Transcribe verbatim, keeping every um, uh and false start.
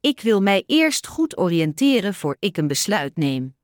Ik wil mij eerst goed oriënteren voor ik een besluit neem.